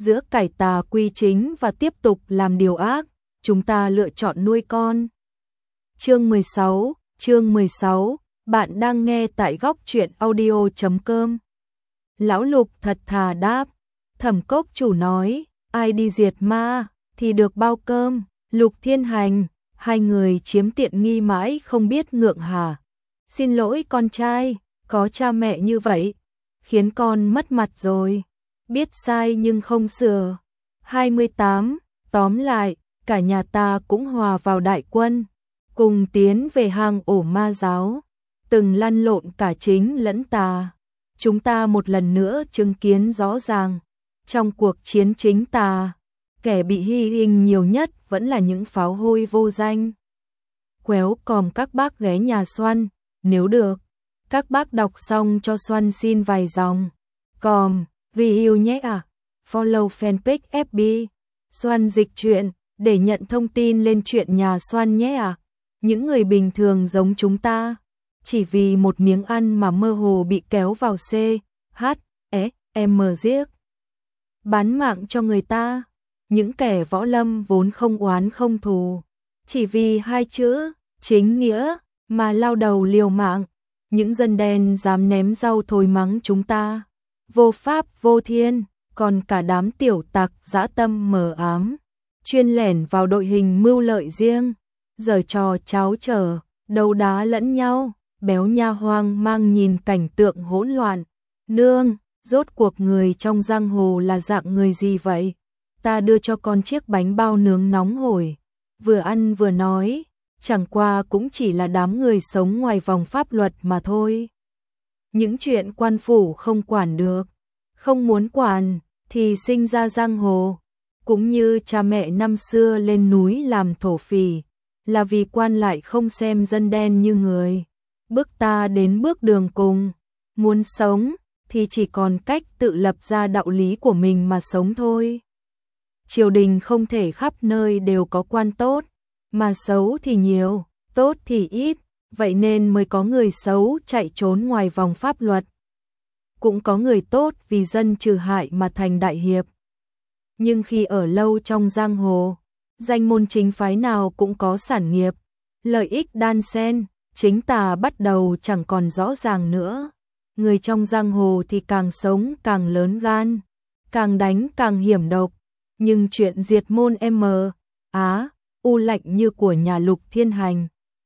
giữa cải tà quy chính và tiếp tục làm điều ác, chúng ta lựa chọn nuôi con. Chương 16, bạn đang nghe tại góc truyện audio.com. Lão Lục thật thà đáp, Thẩm Cốc Chủ nói, ai đi diệt ma thì được bao cơm. Lục Thiên Hành, hai người chiếm tiện nghi mãi không biết ngượng hả? Xin lỗi con trai, có cha mẹ như vậy, khiến con mất mặt rồi. Biết sai nhưng không sửa. 28, tóm lại, cả nhà ta cũng hòa vào đại quân, cùng tiến về hang ổ ma giáo, từng lăn lộn cả chính lẫn tà. Chúng ta một lần nữa chứng kiến rõ ràng, trong cuộc chiến chính tà, kẻ bị hy sinh nhiều nhất vẫn là những pháo hôi vô danh. Quéo còm các bác ghé nhà Xoăn, nếu được, các bác đọc xong cho Xoăn xin vài dòng. Còm, review nhé à, follow fanpage FB, Xoăn dịch truyện, để nhận thông tin lên chuyện nhà Xoăn nhé à. Những người bình thường giống chúng ta, chỉ vì một miếng ăn mà mơ hồ bị kéo vào C, H, E, M giết. Bán mạng cho người ta, những kẻ võ lâm vốn không oán không thù, chỉ vì hai chữ, chính nghĩa, mà lao đầu liều mạng. Những dân đen dám ném rau thối mắng chúng ta, vô pháp vô thiên, còn cả đám tiểu tặc dã tâm mờ ám, chuyên lẻn vào đội hình mưu lợi riêng, giở trò cháo trở, đấu đá lẫn nhau. Béo Nha hoang mang nhìn cảnh tượng hỗn loạn. Nương, rốt cuộc người trong giang hồ là dạng người gì vậy? Ta đưa cho con chiếc bánh bao nướng nóng hổi. Vừa ăn vừa nói, chẳng qua cũng chỉ là đám người sống ngoài vòng pháp luật mà thôi. Những chuyện quan phủ không quản được, không muốn quản, thì sinh ra giang hồ. Cũng như cha mẹ năm xưa lên núi làm thổ phỉ, là vì quan lại không xem dân đen như người. Bước ta đến bước đường cùng, muốn sống thì chỉ còn cách tự lập ra đạo lý của mình mà sống thôi. Triều đình không thể khắp nơi đều có quan tốt, mà xấu thì nhiều, tốt thì ít, vậy nên mới có người xấu chạy trốn ngoài vòng pháp luật. Cũng có người tốt vì dân trừ hại mà thành đại hiệp. Nhưng khi ở lâu trong giang hồ, danh môn chính phái nào cũng có sản nghiệp, lợi ích đan xen. Chính tà bắt đầu chẳng còn rõ ràng nữa. Người trong giang hồ thì càng sống càng lớn gan, càng đánh càng hiểm độc. Nhưng chuyện diệt môn U lạnh như của nhà Lục Thiên Hành,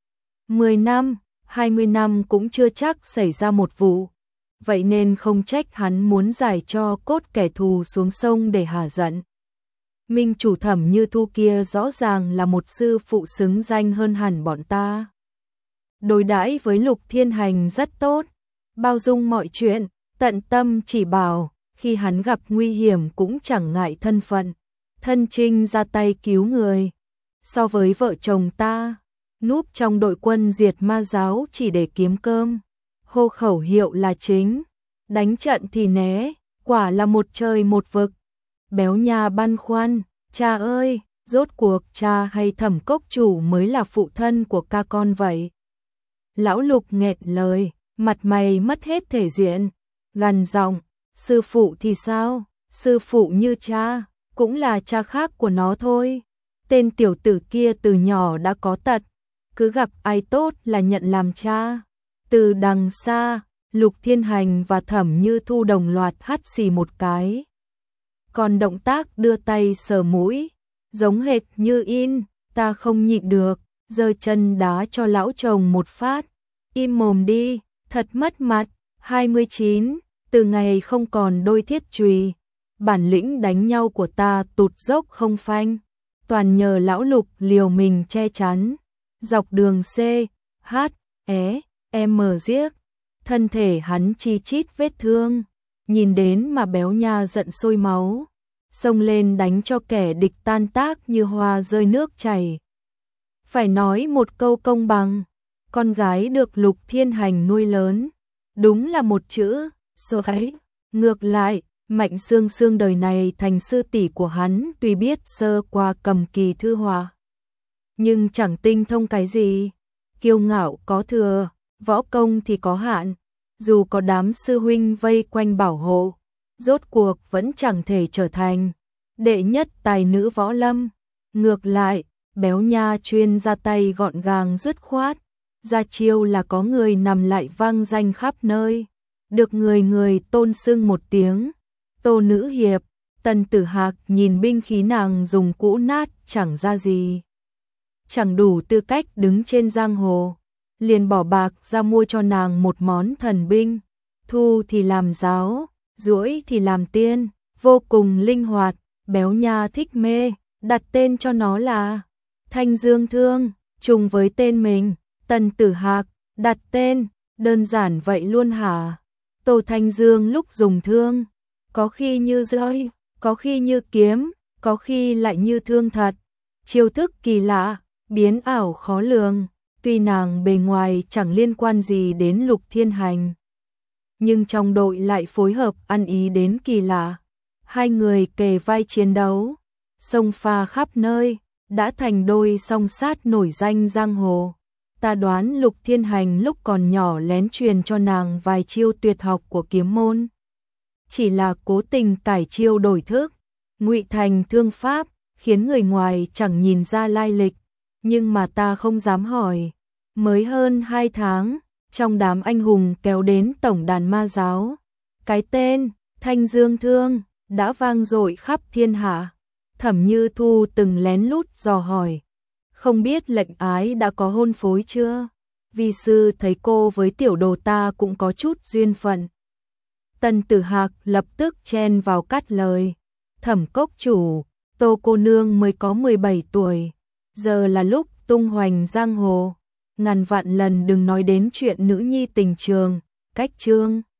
10 năm, 20 năm cũng chưa chắc xảy ra một vụ. Vậy nên không trách hắn muốn giải cho cốt kẻ thù xuống sông để hả giận. Minh chủ Thẩm Như Thu kia rõ ràng là một sư phụ xứng danh hơn hẳn bọn ta. Đối đãi với Lục Thiên Hành rất tốt, bao dung mọi chuyện, tận tâm chỉ bảo, khi hắn gặp nguy hiểm cũng chẳng ngại thân phận, thân trinh ra tay cứu người. So với vợ chồng ta, núp trong đội quân diệt ma giáo chỉ để kiếm cơm, hô khẩu hiệu là chính, đánh trận thì né, quả là một trời một vực. Béo Nha băn khoăn, cha ơi, rốt cuộc cha hay Thẩm Cốc Chủ mới là phụ thân của ca con vậy? Lão Lục nghẹt lời, mặt mày mất hết thể diện, gằn giọng, sư phụ thì sao? Sư phụ như cha, cũng là cha khác của nó thôi. Tên tiểu tử kia từ nhỏ đã có tật, cứ gặp ai tốt là nhận làm cha. Từ đằng xa, Lục Thiên Hành và Thẩm Như Thu đồng loạt hắt xì một cái. Còn động tác đưa tay sờ mũi, giống hệt như in, ta không nhịn được, giơ chân đá cho lão chồng một phát. Im mồm đi, thật mất mặt. 29, từ ngày không còn đôi thiết chùy, bản lĩnh đánh nhau của ta tụt dốc không phanh. Toàn nhờ lão Lục liều mình che chắn. Dọc đường C, H, E, M giết, thân thể hắn chi chít vết thương. Nhìn đến mà Béo Nha giận sôi máu, xông lên đánh cho kẻ địch tan tác như hoa rơi nước chảy. Phải nói một câu công bằng, con gái được Lục Thiên Hành nuôi lớn, đúng là một chữ, số ấy. Ngược lại, Mạnh Sương Sương đời này thành sư tỷ của hắn tuy biết sơ qua cầm kỳ thư họa, nhưng chẳng tinh thông cái gì. Kiêu ngạo có thừa, võ công thì có hạn, dù có đám sư huynh vây quanh bảo hộ, rốt cuộc vẫn chẳng thể trở thành đệ nhất tài nữ võ lâm. Ngược lại, Béo Nha chuyên ra tay gọn gàng dứt khoát, ra chiêu là có người nằm lại vang danh khắp nơi, được người người tôn xưng một tiếng Tô nữ hiệp. Tần Tử Hạc nhìn binh khí nàng dùng cũ nát chẳng ra gì, chẳng đủ tư cách đứng trên giang hồ, liền bỏ bạc ra mua cho nàng một món thần binh, thu thì làm giáo, duỗi thì làm tiên, vô cùng linh hoạt. Béo Nha thích mê, đặt tên cho nó là Thanh Dương Thương, trùng với tên mình. Tần Tử Hạc đặt tên, đơn giản vậy luôn hả? Tô Thanh Dương lúc dùng thương, có khi như roi, có khi như kiếm, có khi lại như thương thật. Chiêu thức kỳ lạ, biến ảo khó lường, tuy nàng bề ngoài chẳng liên quan gì đến Lục Thiên Hành, nhưng trong đội lại phối hợp ăn ý đến kỳ lạ. Hai người kề vai chiến đấu, xông pha khắp nơi, đã thành đôi song sát nổi danh giang hồ. Ta đoán Lục Thiên Hành lúc còn nhỏ lén truyền cho nàng vài chiêu tuyệt học của kiếm môn, chỉ là cố tình cải chiêu đổi thức, ngụy thành thương pháp, khiến người ngoài chẳng nhìn ra lai lịch, nhưng mà ta không dám hỏi. Mới hơn 2 tháng, trong đám anh hùng kéo đến tổng đàn ma giáo, cái tên Thanh Dương Thương đã vang dội khắp thiên hạ. Thẩm Như Thu từng lén lút dò hỏi, không biết lệnh ái đã có hôn phối chưa? Vi sư thấy cô với tiểu đồ ta cũng có chút duyên phận. Tần Tử Hạc lập tức chen vào cắt lời, Thẩm cốc chủ, Tô cô nương mới có 17 tuổi, giờ là lúc tung hoành giang hồ, ngàn vạn lần đừng nói đến chuyện nữ nhi tình trường, cách chương.